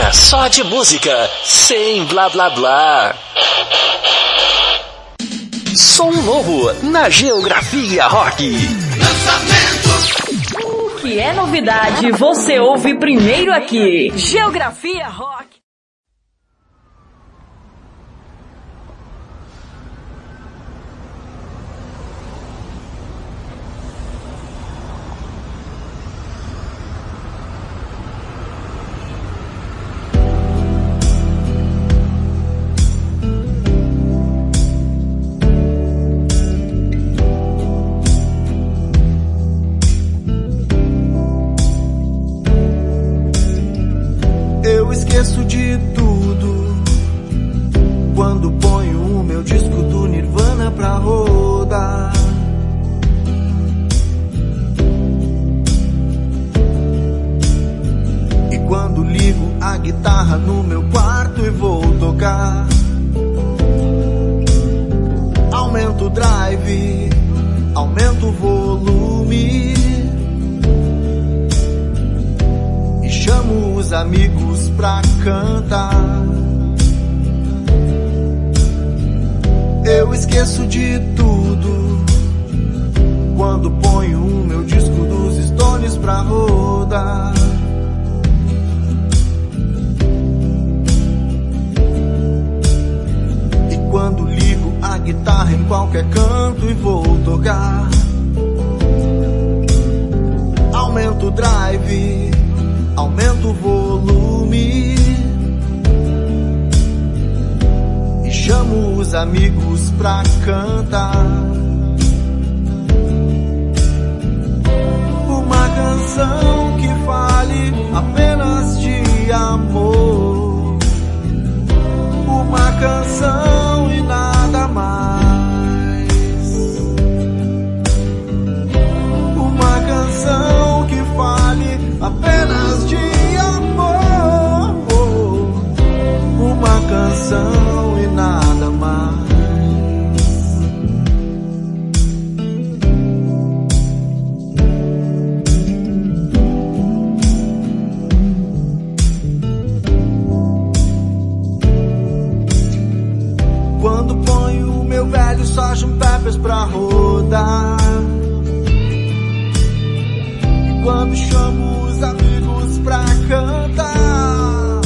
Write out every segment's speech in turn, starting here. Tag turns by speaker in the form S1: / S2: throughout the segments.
S1: hora só de música, sem blá blá blá. Som novo na Geografia Rock.
S2: Lançamento. O que é novidade, você ouve primeiro aqui. Geografia Rock.
S3: Esqueço de tudo quando ponho o meu disco do Nirvana pra rodar. E quando ligo a guitarra no meu quarto e vou tocar, aumento o drive, aumento o volume, chamo os amigos pra cantar. Eu esqueço de tudo quando ponho o meu disco dos Stones pra rodar. E quando ligo a guitarra em qualquer canto e vou tocar, aumento o drive, aumento o volume e chamo os amigos pra cantar. Uma canção que fale apenas de amor, uma canção e nada mais, uma canção que fale apenas de amor, uma canção e nada mais. Quando ponho o meu velho Sgt. Pepper's pra rodar, e quando chamo os amigos pra cantar,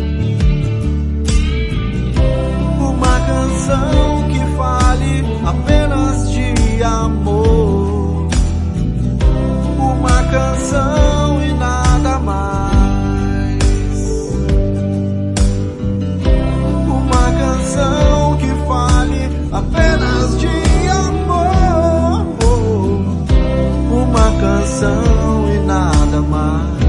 S3: uma canção que fale apenas de amor, uma canção e nada mais, uma canção que fale apenas de amor, uma canção e nada mais.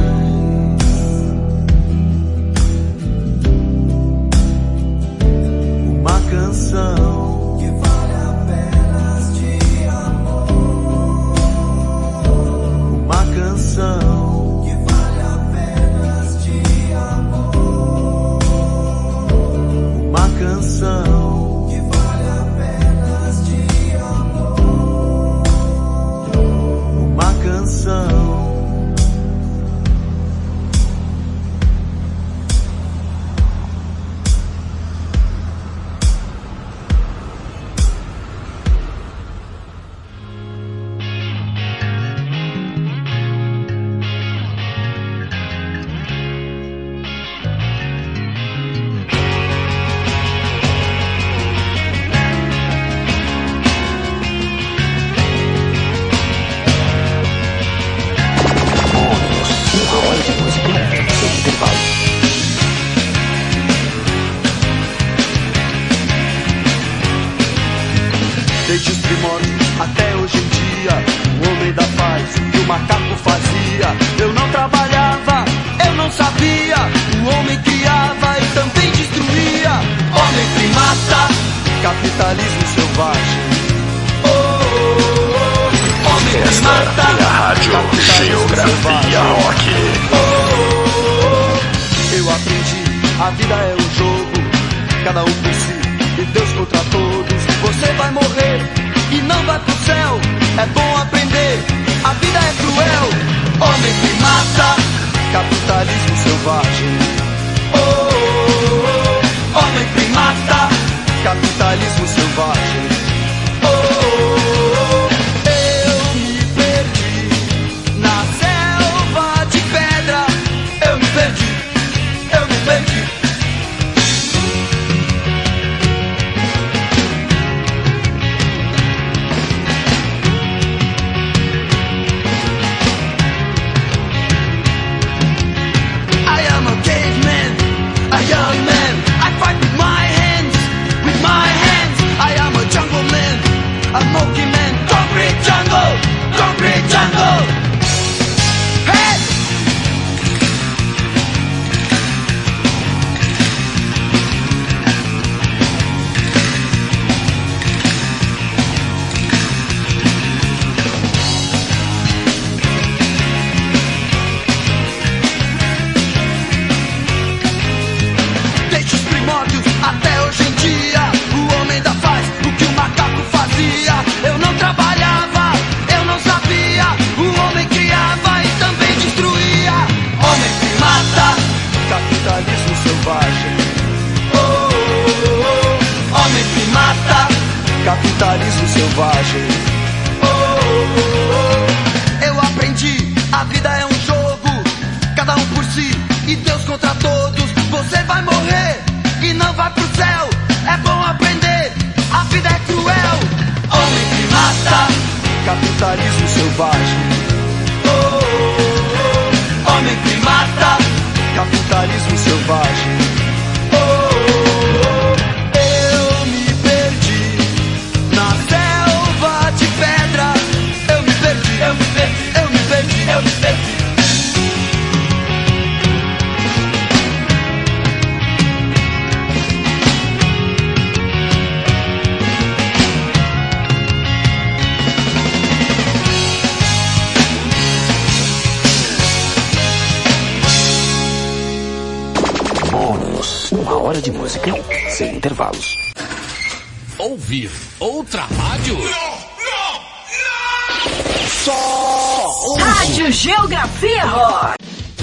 S3: Uma canção que vale apenas de amor, uma canção que vale apenas de amor, uma canção que vale apenas de amor, uma canção.
S4: Desde os primórdios até hoje em dia, o homem da paz que o macaco fazia. Eu não trabalhava, eu não sabia. O homem criava e também destruía. Homem primata, capitalismo selvagem. Oh, oh, oh. Homem primata,
S1: é a rádio Geografia Rock.
S4: Oh, oh, oh. Eu aprendi, a vida é um jogo, cada um por si e Deus contra todos. Você vai morrer e não vai pro céu. É bom aprender, a vida é cruel. Homem primata, capitalismo selvagem. Oh, capitalismo selvagem. Eu aprendi, a vida é um jogo, cada um por si e Deus contra todos. Você vai morrer e não vai pro céu, é bom aprender, a vida é cruel. Homem que mata, capitalismo selvagem. Homem que mata, capitalismo selvagem. Eu me perdi na selva de pedra. Eu me perdi, eu me perdi, eu me perdi, eu me perdi.
S1: Uma hora de música sem intervalos.
S5: Ouvir outra rádio?
S2: Só Rádio Geografia Rock.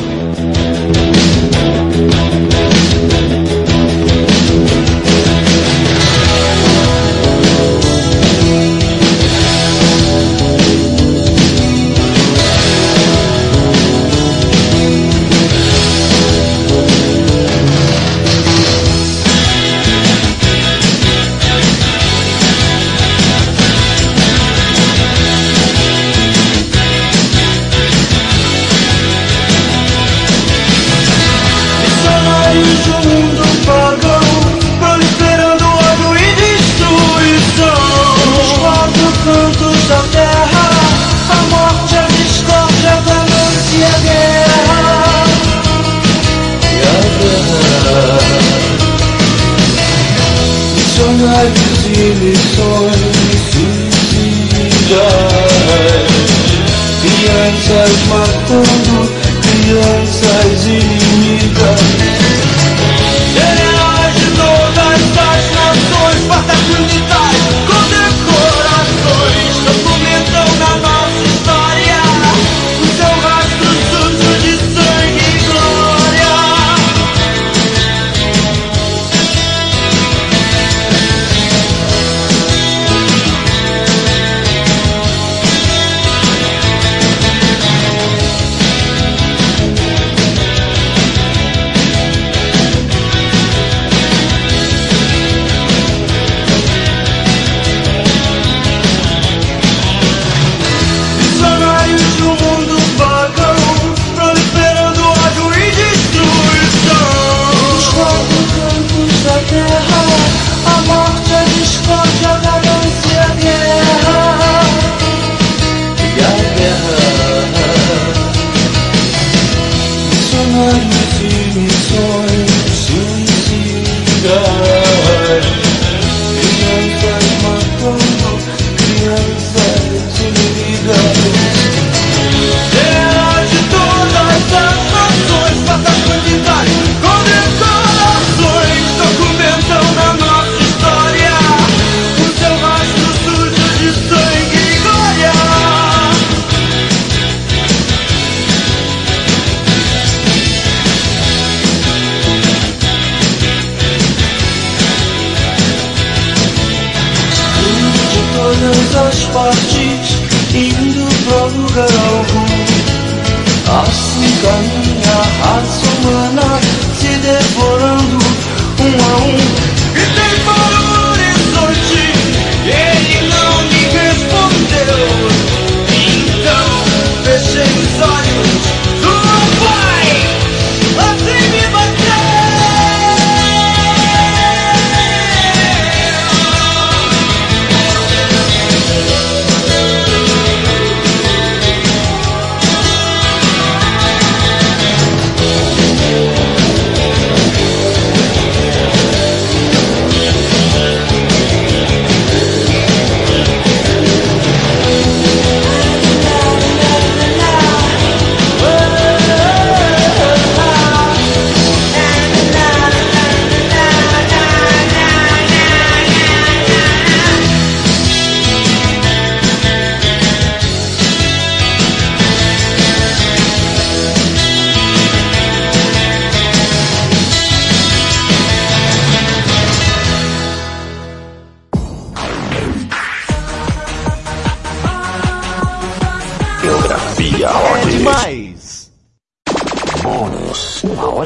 S6: Missionários e missões suicidas, crianças matando crianças inimigas, generais de todas as nações, fardas militares, condecorações, documentam na nossa história o seu rastro sujo de sangue e glória.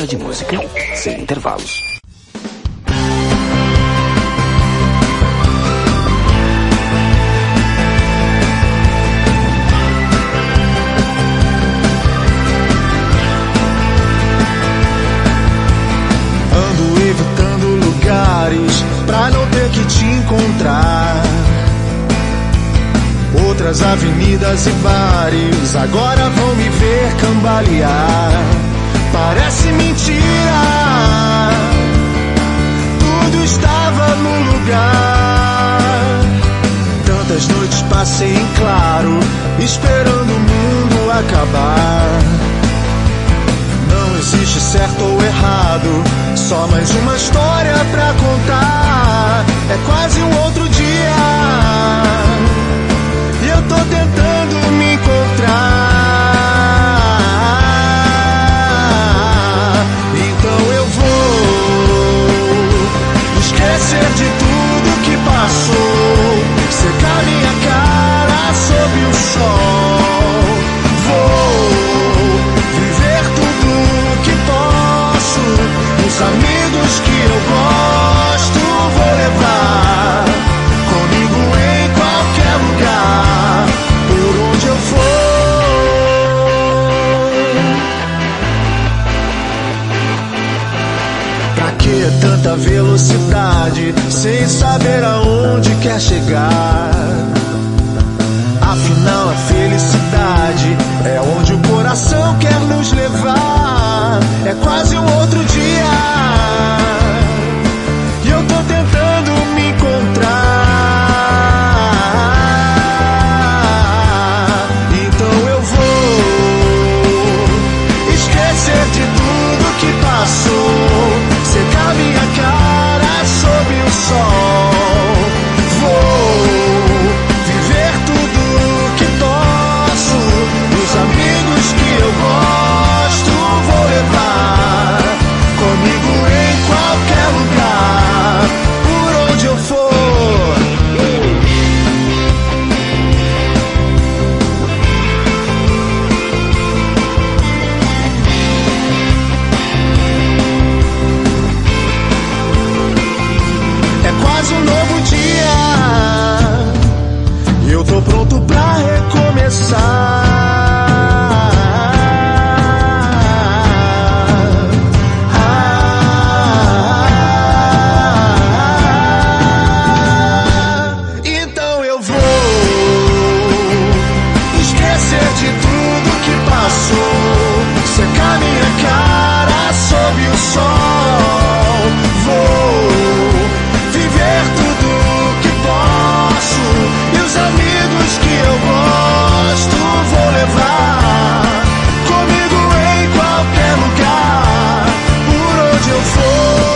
S1: de música sem intervalos.
S3: Ando evitando lugares pra não ter que te encontrar. Outras avenidas e bares agora vão me ver cambalear. Parece mentira, tudo estava no lugar. Tantas noites passei em claro, esperando o mundo acabar. Não existe certo ou errado, só mais uma história pra contar. É quase um outro dia e eu tô tentando me encontrar. Então eu vou esquecer de tudo que passou, secar minha cara sob o sol. Vou viver tudo que posso, os amigos que eu gosto vou levar comigo em qualquer lugar, por onde eu for. Pra que tanta velocidade, sem saber aonde quer chegar? Afinal a felicidade é onde o coração quer nos levar. É quase um outro dia e eu tô tentando me encontrar. Então eu vou esquecer de tudo que passou, secar minha cara sob o sol. Vou viver tudo que posso, os amigos que eu gosto vou levar comigo em qualquer lugar, por onde eu for. É quase um novo dia e eu tô pronto pra recomeçar. Então eu vou esquecer de tudo que passou, secar minha cara sob o sol. Vou viver tudo que posso e os amigos que eu gosto vou levar comigo em qualquer lugar, por onde eu for.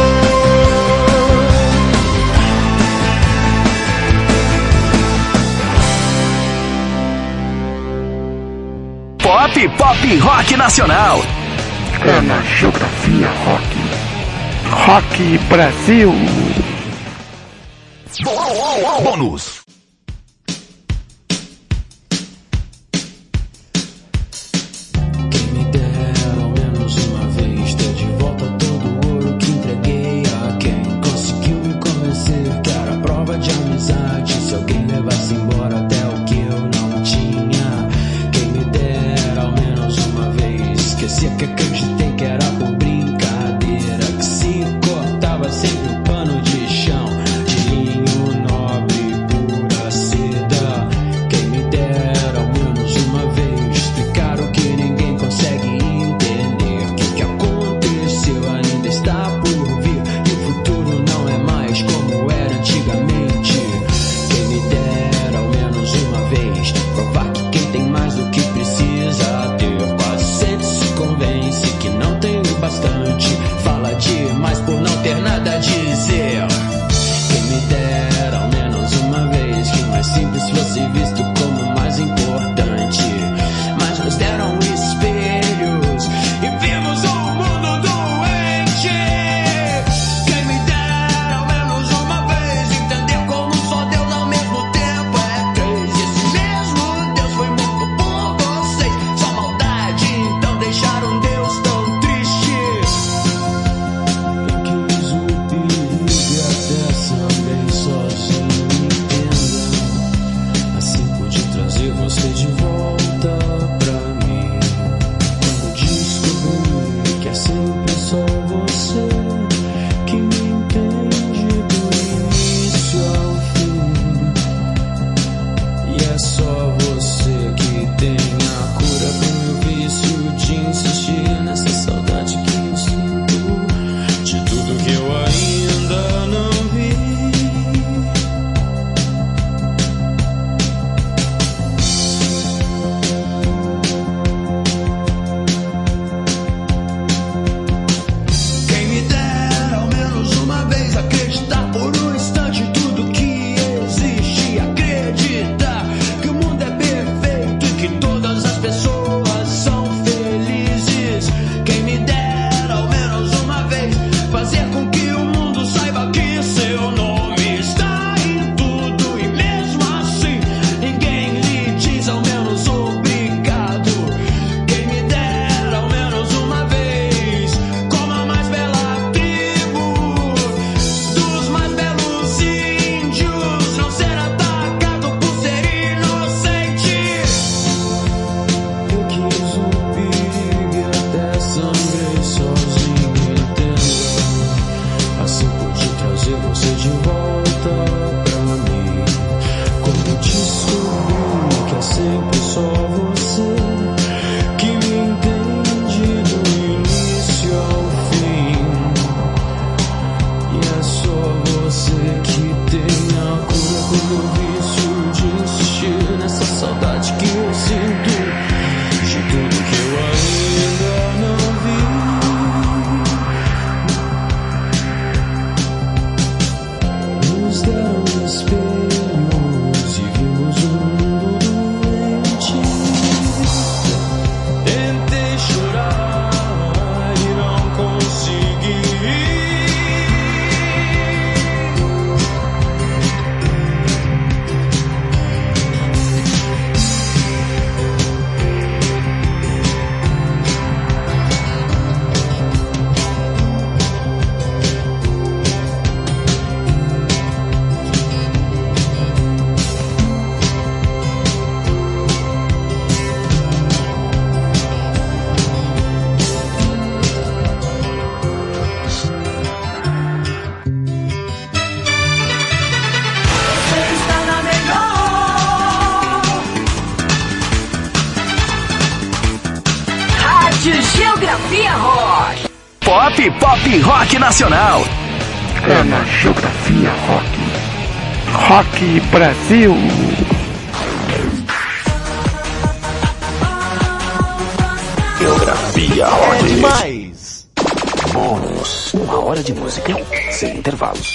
S1: Pop Rock Nacional.
S7: É na Geografia Rock. Rock Brasil.
S5: Bônus.
S8: Quem me dera ao menos uma vez ter de volta todo o ouro que entreguei a quem conseguiu me convencer que era prova de amizade. Se alguém levasse embora até o que eu não tinha. Quem me dera ao menos uma vez esquecer que acreditei que era por brincadeira, que se cortava sempre o pano de chão de linho nobre, puro você de volta pra mim. Como descobri que é sempre só você que me entende do início ao fim. E é só você que tem a cura pro meu vício de insistir nessa saudade que eu sinto de tudo que eu ainda não vi. Nos deram espelhos e vimos um mundo doente. Tentei chorar e não consegui.
S2: Geografia Rock.
S1: Pop Rock Nacional.
S7: É na Geografia Rock. Rock Brasil.
S1: Geografia Rock.
S3: É demais.
S1: Bônus. 1 hora de música sem intervalos.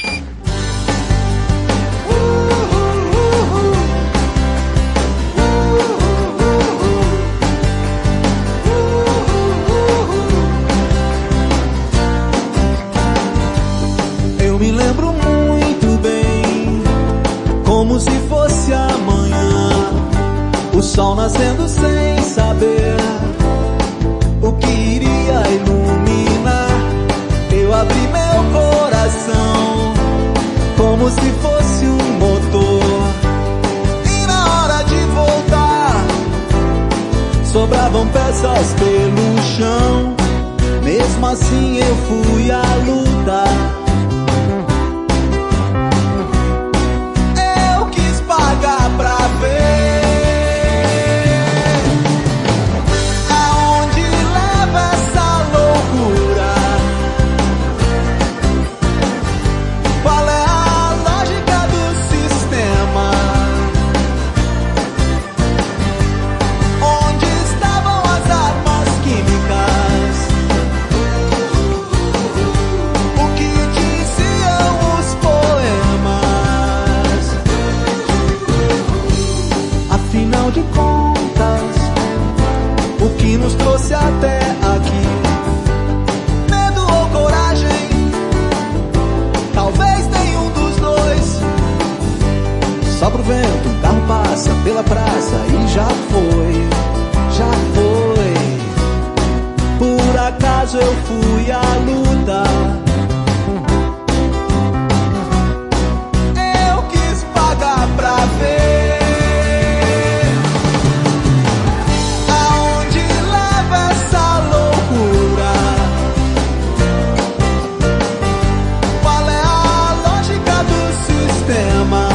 S3: Eu me lembro muito bem, como se fosse amanhã, o sol nascendo sem saber o que iria iluminar. Eu abri meu coração como se fosse um motor, e na hora de voltar sobravam peças pelo chão. Mesmo assim eu fui à luta. Eu quis pagar pra ver aonde leva essa loucura. Qual é a lógica do sistema? Onde estavam as armas químicas? O que diziam os poemas? Afinal de contas, o que nos trouxe até aqui? Medo ou coragem? Talvez nenhum dos dois. Sopra o vento, um carro passa pela praça e já foi, já foi. Por acaso eu fui à luta. Eu quis pagar pra ver aonde leva essa loucura. Qual é a lógica do sistema?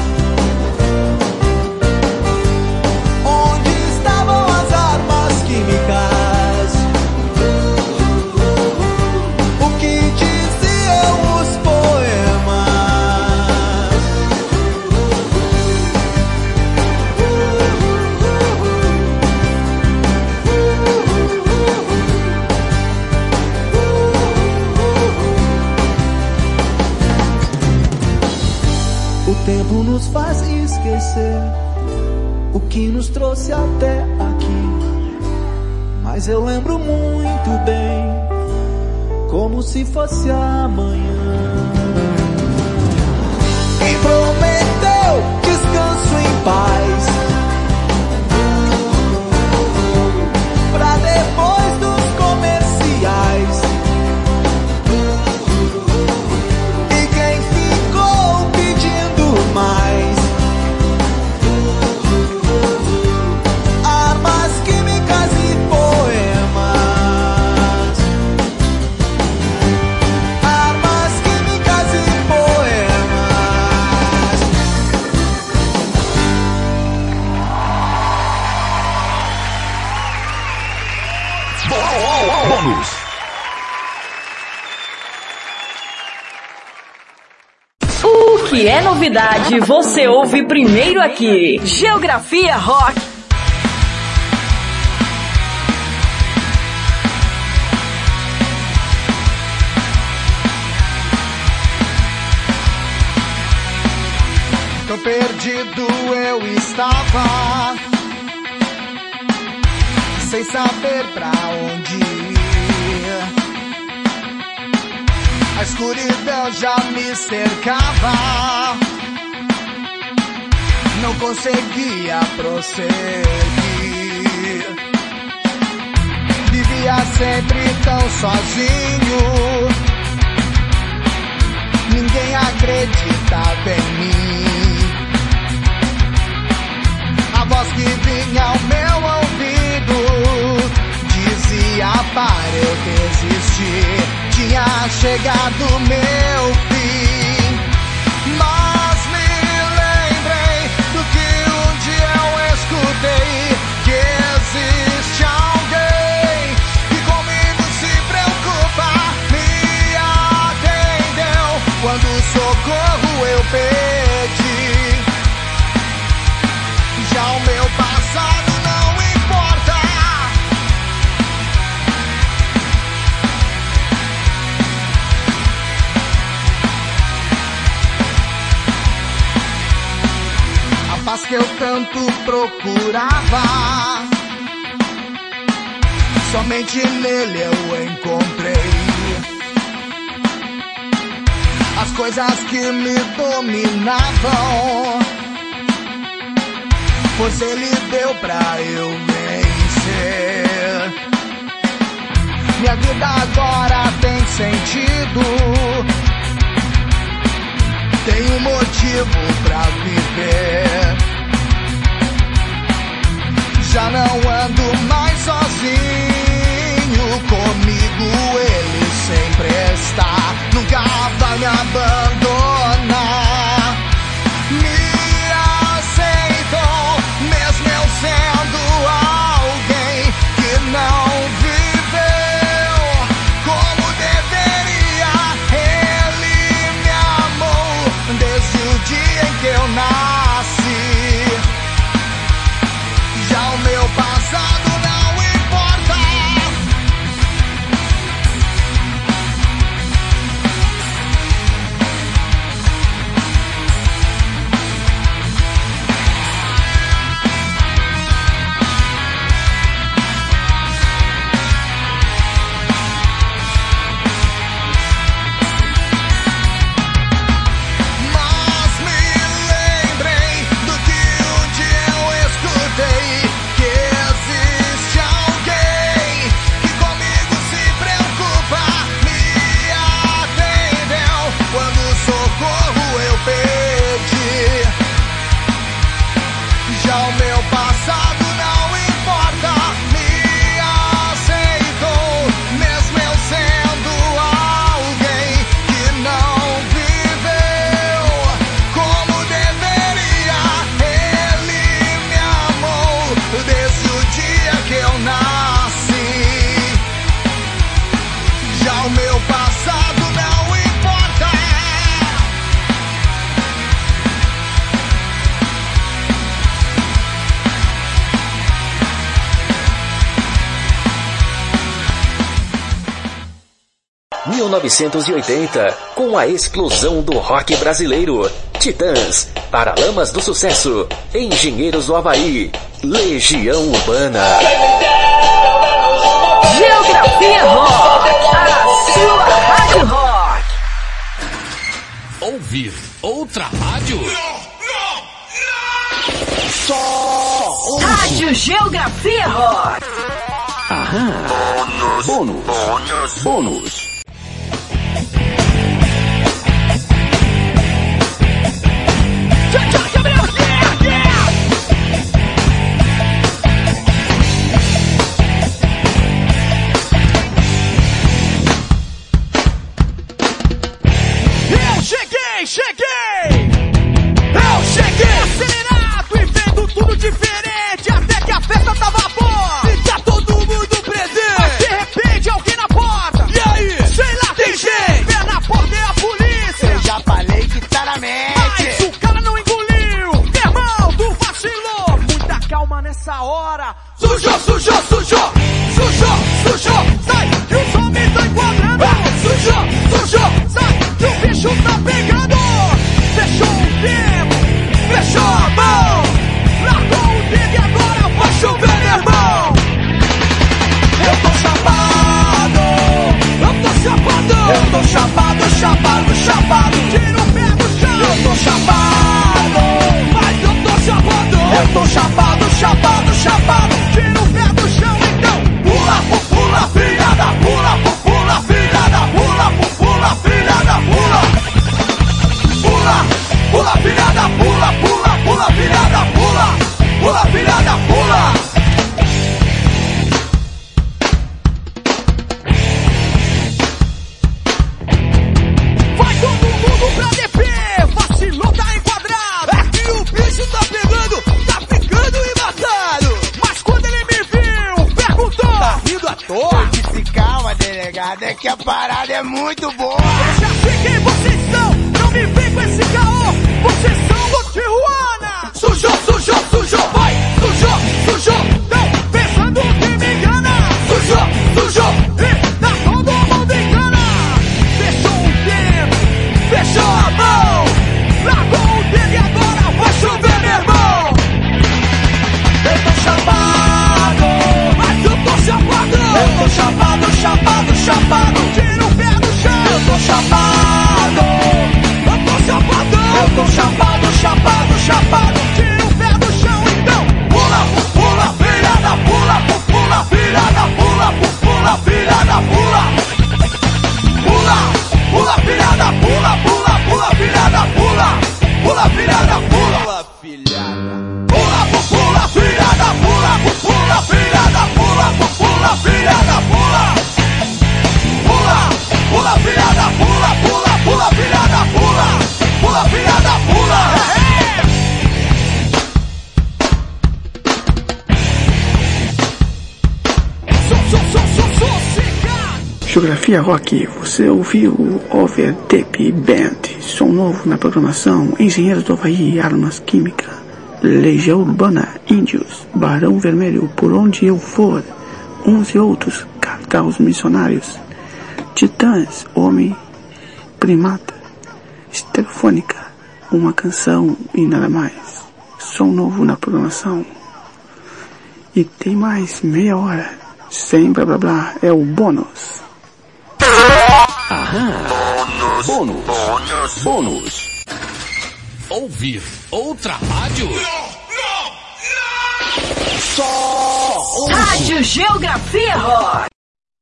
S3: Onde estavam as armas químicas? O que diziam os poemas? O tempo nos faz esquecer o que nos trouxe até aqui. Mas eu lembro muito bem, como se fosse amanhã. E prometeu descanso em paz, pra depois dos comerciais. E quem ficou pedindo mais? Armas químicas e poemas. Armas químicas
S2: que é novidade, você ouve primeiro aqui. Geografia Rock.
S3: Tão perdido eu estava, sem saber pra onde ir. A escuridão já me cercava, não conseguia prosseguir. Vivia sempre tão sozinho, ninguém acreditava em mim. A voz que vinha ao meu ouvido dizia para eu desistir, tinha chegado meu fim. Mas me lembrei do que um dia eu escutei, que existe alguém que comigo se preocupa, me atendeu quando socorro eu pedi. Já o meu passado não importa, a paz que eu tanto procurava, somente nele eu encontrei. As coisas que me dominavam, pois ele deu pra eu vencer. Minha vida agora tem sentido, tenho motivo pra viver. Já não ando mais sozinho, comigo ele sempre está, nunca vai me abandonar. Sendo alguém que não viveu como deveria, ele me amou desde o dia em que eu nasci. Já o meu passado não importa,
S1: ...1980, com a explosão do rock brasileiro. Titãs, Paralamas do Sucesso, Engenheiros do Havaí, Legião Urbana.
S2: Geografia Rock, a sua rádio rock.
S5: Ouvir outra rádio?
S2: Só Rádio Geografia Rock.
S7: Aham. Bônus.
S6: Eu cheguei acelerado e vendo tudo diferente, até que a festa tava boa e tá todo mundo presente. Mas de repente alguém na porta, e aí? Sei lá, tem gente, pé na porta é a polícia.
S3: Eu já falei que tá na média.
S6: Sujou, sujou, sujou, sujou, sujou, sai, que os homens tão enquadrando. Sujou, sujou, sai, que o bicho tá pegando. Fechou o tempo, fechou a mão, largou o dedo e agora vai chover, meu irmão. Eu tô chapado, eu tô chapado, eu tô chapado, chapado, chapado. Tira o pé do chão. Eu tô chapado, mas eu tô chapado. Eu tô chapado, chapado, chapado. Tira o pé do chão, então. Pula, pula, filha da pula, pula, filha da pula, pula, filha da pula. Pula, pula, filha da pula, pula, pula, filha da pula, pula, filha da pula. Vai todo mundo pra DP, vacilou, tá enquadrado. É que o bicho tá pegando, tá ficando embaçado. Mas quando ele me viu, perguntou: tá rindo à toa?
S9: Eu disse, calma, delegado, é que a parada é muito boa.
S6: Eu já sei quem vocês são, não me vem com esse caô. Vocês são do Tijuana. Sujou, sujou, sujou, vai, sujou, sujou. Tão pensando que me engana. Sujou, sujou, e tá todo mundo engana. Fechou o tempo, fechou a mão, largou o dedo e agora vai chover, meu irmão. Eu tô chapado, mas eu tô chapado. Eu tô chapado, chapado, chapado. Tira o pé do chão. Eu tô chapado, eu tô chapado. Eu tô chapado, chapado, chapado. Tira o pé do chão, então. Pula, pula, filha da pula, pula, filha da pula, pula, filha da pula. Pula, pula, filha da pula, pula, pula, filha da pula, pula, filha da pula. Pula, pula, filha da pula, pula, filha da pula, pula, filha da pula. Pula, pula, filha da pula, pula, pula, filha da pula, pula, filha da pula.
S7: Geografia Rock, você ouviu o Overtape Band, som novo na programação, Engenheiros do Havaí, Armas Química, Legião Urbana, Índios, Barão Vermelho, Por Onde Eu For, uns e outros, Cartaz Missionários, Titãs, Homem, Primata, Estereofônica, Uma Canção e nada mais, som novo na programação. E tem mais meia hora, sem blá blá blá, é o bônus.
S1: Aham. Bônus.
S5: Ouvir outra rádio?
S2: Só Rádio Geografia Rock.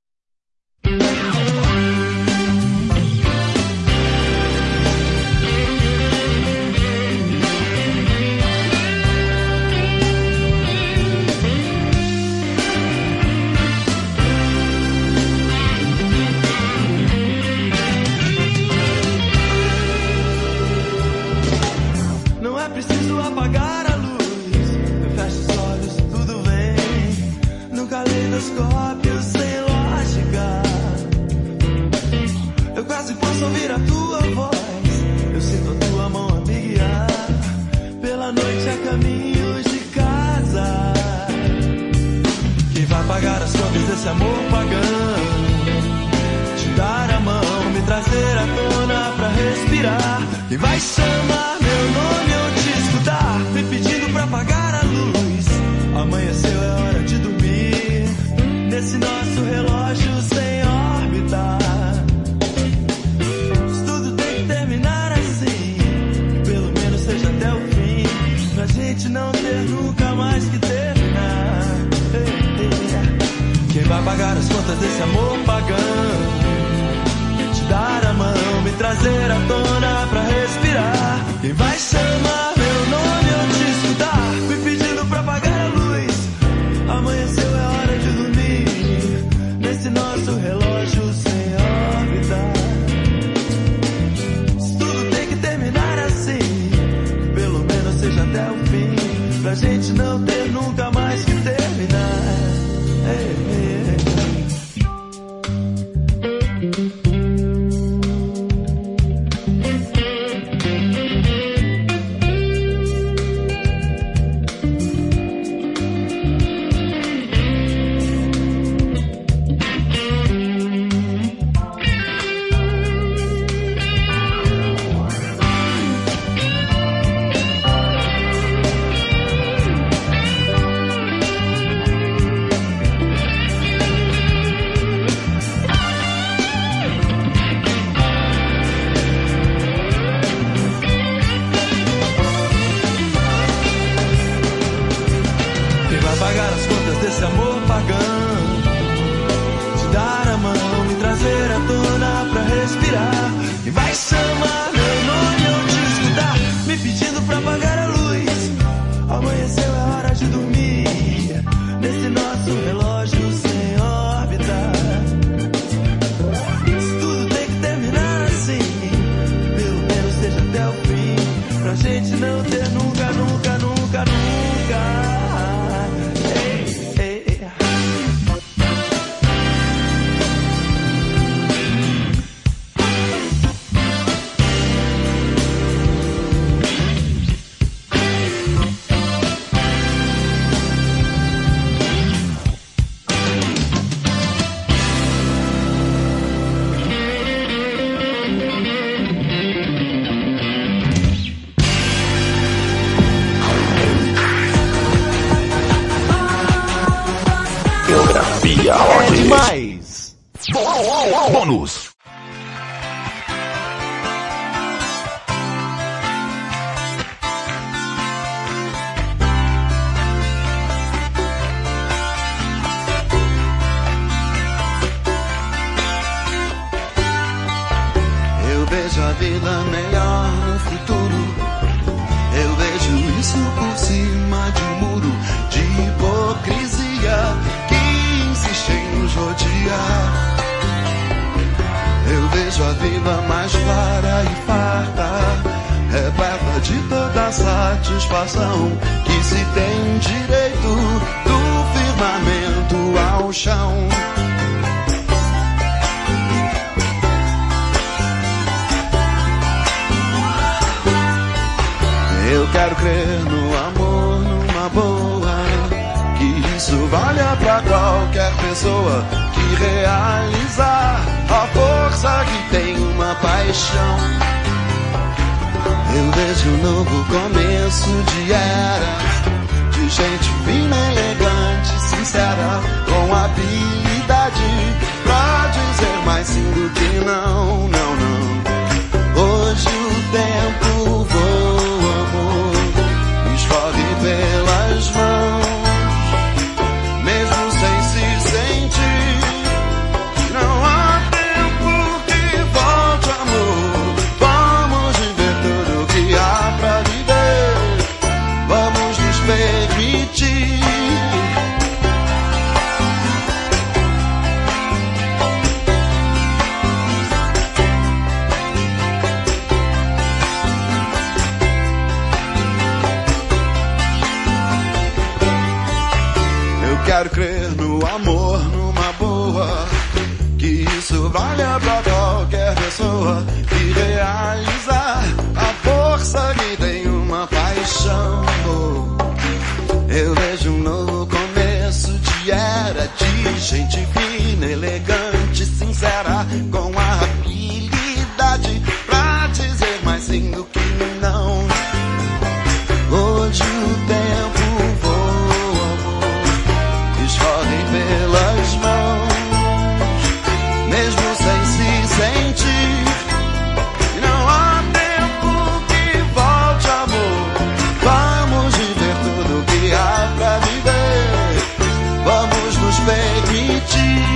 S4: Preciso apagar a luz, eu fecho os olhos, tudo vem no caleidoscópio sem lógica. Eu quase posso ouvir a tua voz, eu sinto a tua mão a me guiar pela noite a caminhos de casa. Quem vai pagar as contas desse amor pagão? Te dar a mão, me trazer à tona pra respirar. Quem vai chamar meu nome ou te escutar, me pedindo pra apagar a luz. Amanheceu, é hora de dormir nesse nosso relógio sem órbita. Isso tudo tem que terminar assim, que pelo menos seja até o fim, pra gente não ter nunca mais que terminar. Quem vai pagar as contas desse amor pagão? Te dar a mão, me trazer à tona pra respirar. Quem vai chamar meu nome ou te escutar, me pedindo pra apagar a luz. Amanheceu, é hora de dormir nesse nosso relógio sem órbita. Isso tudo tem que terminar assim, que pelo menos seja até o fim, pra gente não ter nunca mais que terminar.
S3: largando, te dar a mão, me trazer à tona pra respirar. E vai chamar meu nome ou te escutar, me pedindo pra apagar a luz. Amanheceu, é hora de dormir, nesse nosso relógio sem órbita. Se tudo tem que terminar assim, pelo menos seja até o fim, pra gente não ter nunca, nunca, nunca, nunca.
S10: É demais! Bônus!
S3: Eu vejo a vida melhor no futuro. Eu vejo isso por cima de um muro de hipocrisia que insiste em nos rodear. Eu vejo a vida mais clara e farta, repleta de toda satisfação que se tem direito, do firmamento ao chão. Eu quero crer no amor, numa boa, que isso valha pra qualquer pessoa, que realizar a força que tem uma paixão. Eu vejo um novo começo de era, de gente fina, elegante, sincera, com habilidade pra dizer mais sim do que não, não, não. Hoje o tempo voa, amor, escorre pelas mãos, mesmo sem se sentir. Não há tempo que volte, amor. Vamos viver tudo que há pra viver. Vamos nos permitir. Quero crer no amor, numa boa, que isso valha pra qualquer pessoa, que realizar a força que tem uma paixão. Eu vejo um novo começo de era, de gente fina, elegante, sincera, com a habilidade pra dizer mais sim do que não. Hoje o tempo escorrem pelas mãos, mesmo sem se sentir. Não há tempo que volte, amor. Vamos viver tudo que há pra viver. Vamos nos permitir.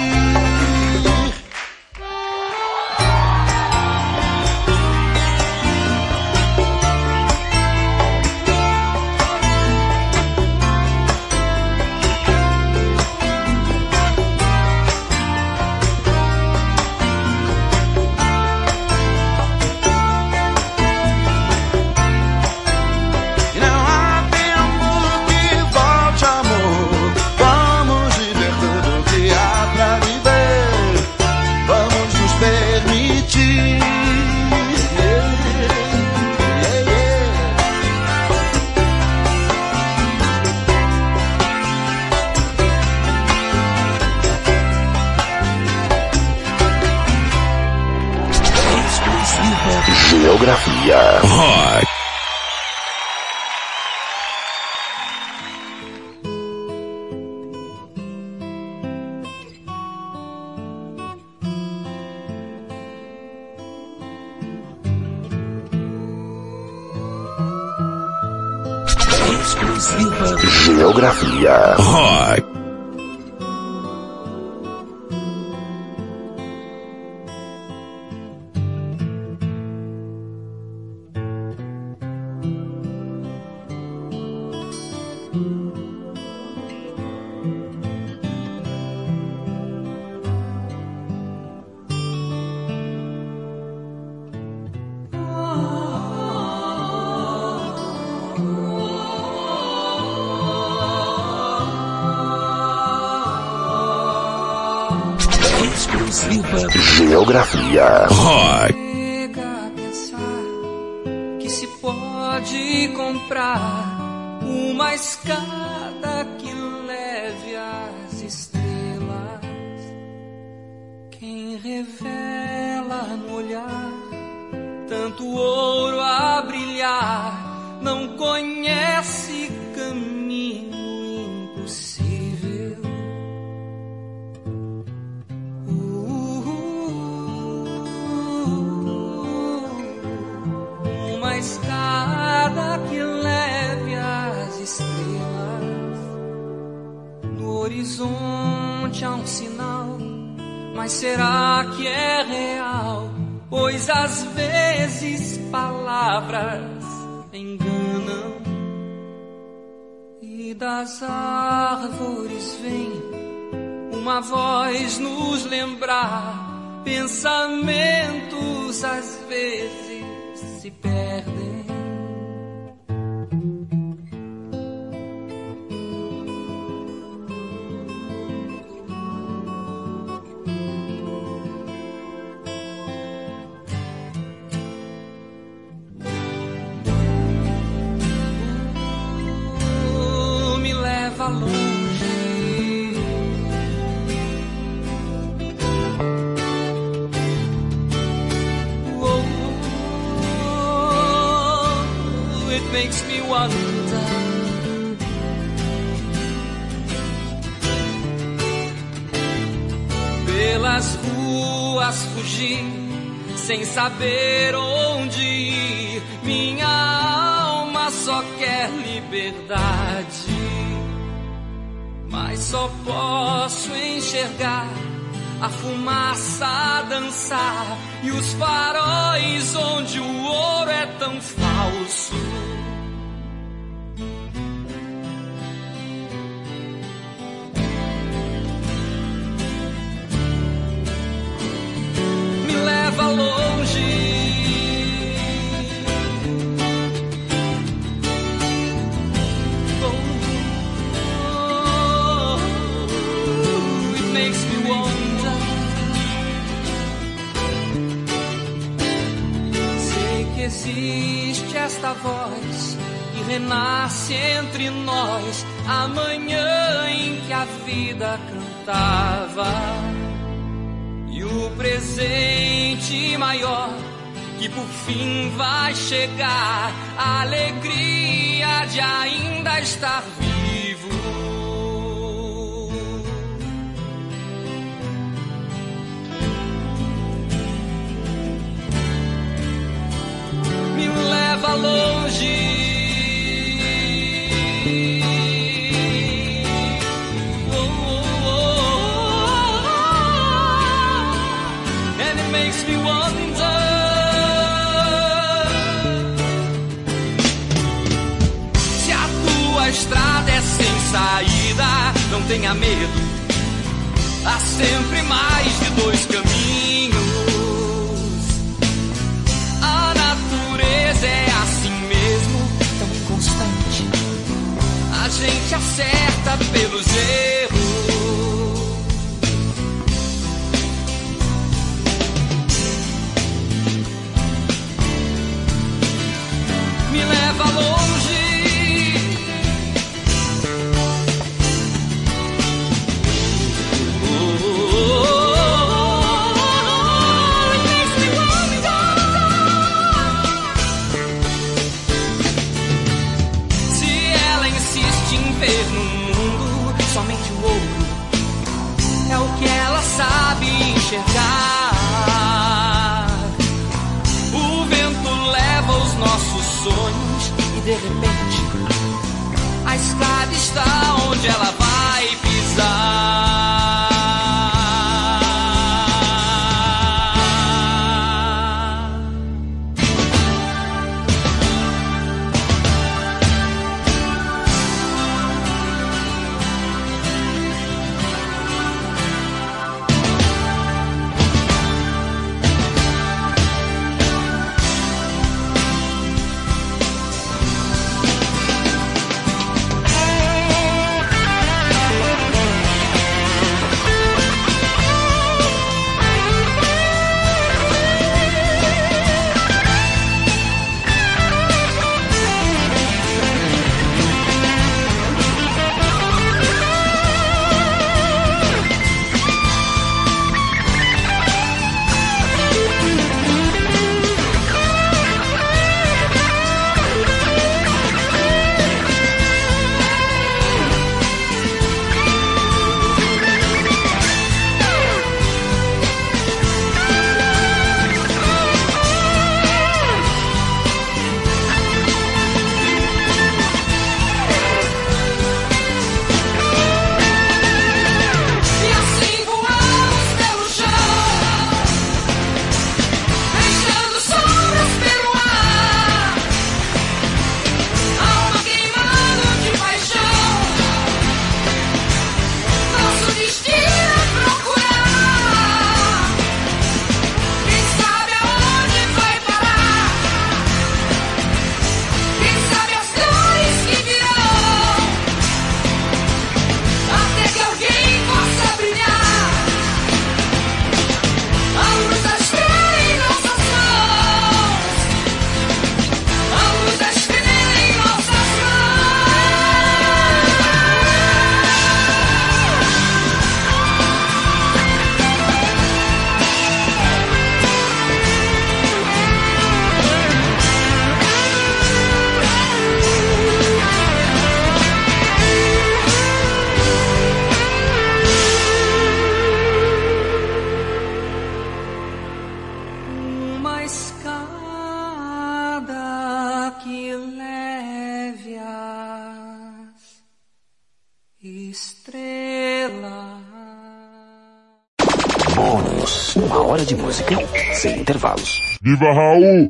S10: Geografia Rock. Exclusiva Geografia Rock. Geografia Rock.
S8: Chega a pensar que se pode comprar uma escada que leve às estrelas. Quem revela no olhar tanto ouro a brilhar não conhece caminho impossível. Uma escada que leve às estrelas. No horizonte há um sinal, mas será que é real? Pois às vezes palavras enganam. E das árvores vem uma voz nos lembrar. Pensamentos às vezes se perdem. Me leva longe. Makes me wonder. Pelas ruas fugir, sem saber onde ir. Minha alma só quer liberdade, mas só posso enxergar a fumaça a dançar e os faróis onde o ouro é tão falso. Me leva longe. It makes me wonder. Sei que existe esta voz que renasce entre nós, a manhã em que a vida cantava, e o presente maior que por fim vai chegar, a alegria de ainda estar vivo. Me leva longe. And it makes me wonder. Se a tua estrada é sem saída, não tenha medo. Há sempre mais de dois caminhos. A natureza é assim mesmo, tão inconstante. A gente acerta pelos erros. Me leva longe. Somente o ouro é o que ela sabe enxergar. O vento leva os nossos sonhos e de repente a escada está onde ela vai pisar.
S2: estrela.
S1: Bônus, 1 hora de música sem intervalos.
S10: Viva Raul!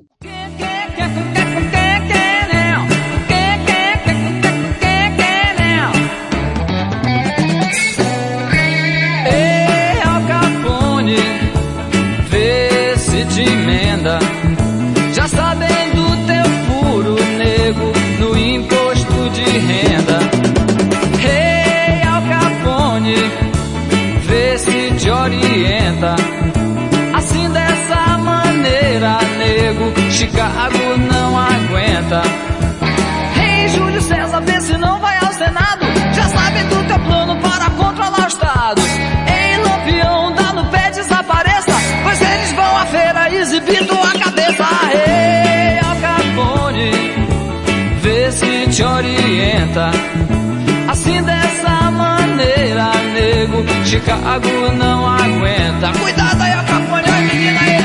S11: Ei, Al Capone, vê se te emenda. Já sabem do teu furo, nego, no imposto de renda. Ei, Al Capone, vê se te orienta. Assim dessa maneira, nego, Chicago não aguenta. Ei, Júlio César, vê se não vai ao Senado. Já sabe do teu plano para controlar o Estado. Ei, Lampião, dá no pé, desapareça, pois eles vão à feira exibir tua cabeça. Ei, Al Capone, vê se te orienta. Assim dessa maneira, nego, Chicago não aguenta. Cuidado aí, Al Capone, ai menina aí.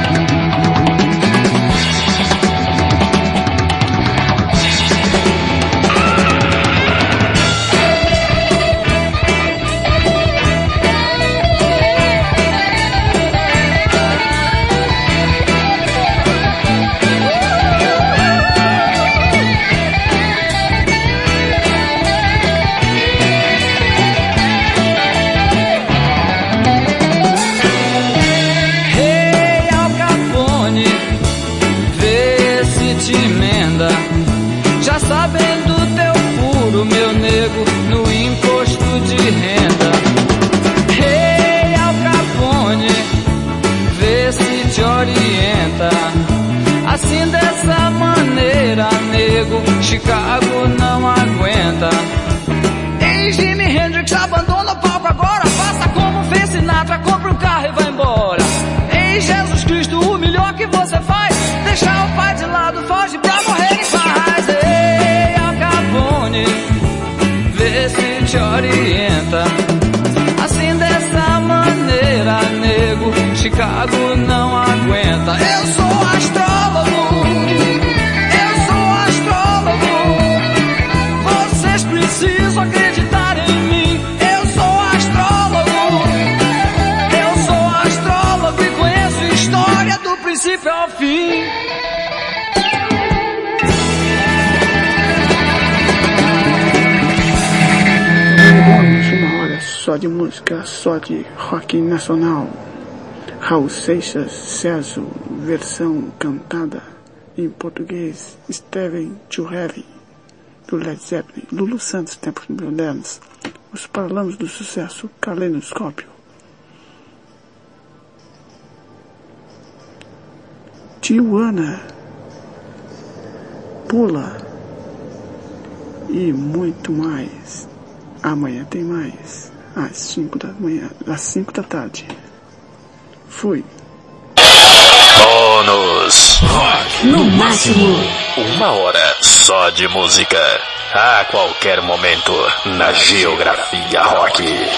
S11: Sabendo do teu furo, meu nego, no imposto de renda. Ei, Al Capone, vê se te orienta. Assim dessa maneira, nego, Chicago não aguenta. Ei, Jimi Hendrix, abandona o palco agora. Faça como fez Sinatra, compra um carro e vai embora. Ei, Jesus Cristo, o melhor que você faz, deixar o pai de lado, foge pra morrer em paz. Ei, Al Capone, vê se te orienta. Assim dessa maneira, nego, Chicago não aguenta. Eu sou astrólogo, eu sou astrólogo. Vocês precisam acreditar em mim. Eu sou astrólogo, eu sou astrólogo e conheço história do princípio ao fim.
S7: Bônus, 1 hora só de música, só de rock nacional. Raul Seixas, César, versão cantada em português. Steven Too Heavy, do Led Zeppelin. Lulu Santos, Tempos Modernos. Os Paralamas do Sucesso, Caleidoscópio. Tijuana, Pula e muito mais. Amanhã tem mais, às 5 da manhã, às 5 da tarde. Fui.
S1: Bônus Rock.
S2: No máximo
S1: 1 hora só de música. A qualquer momento na Geografia Rock.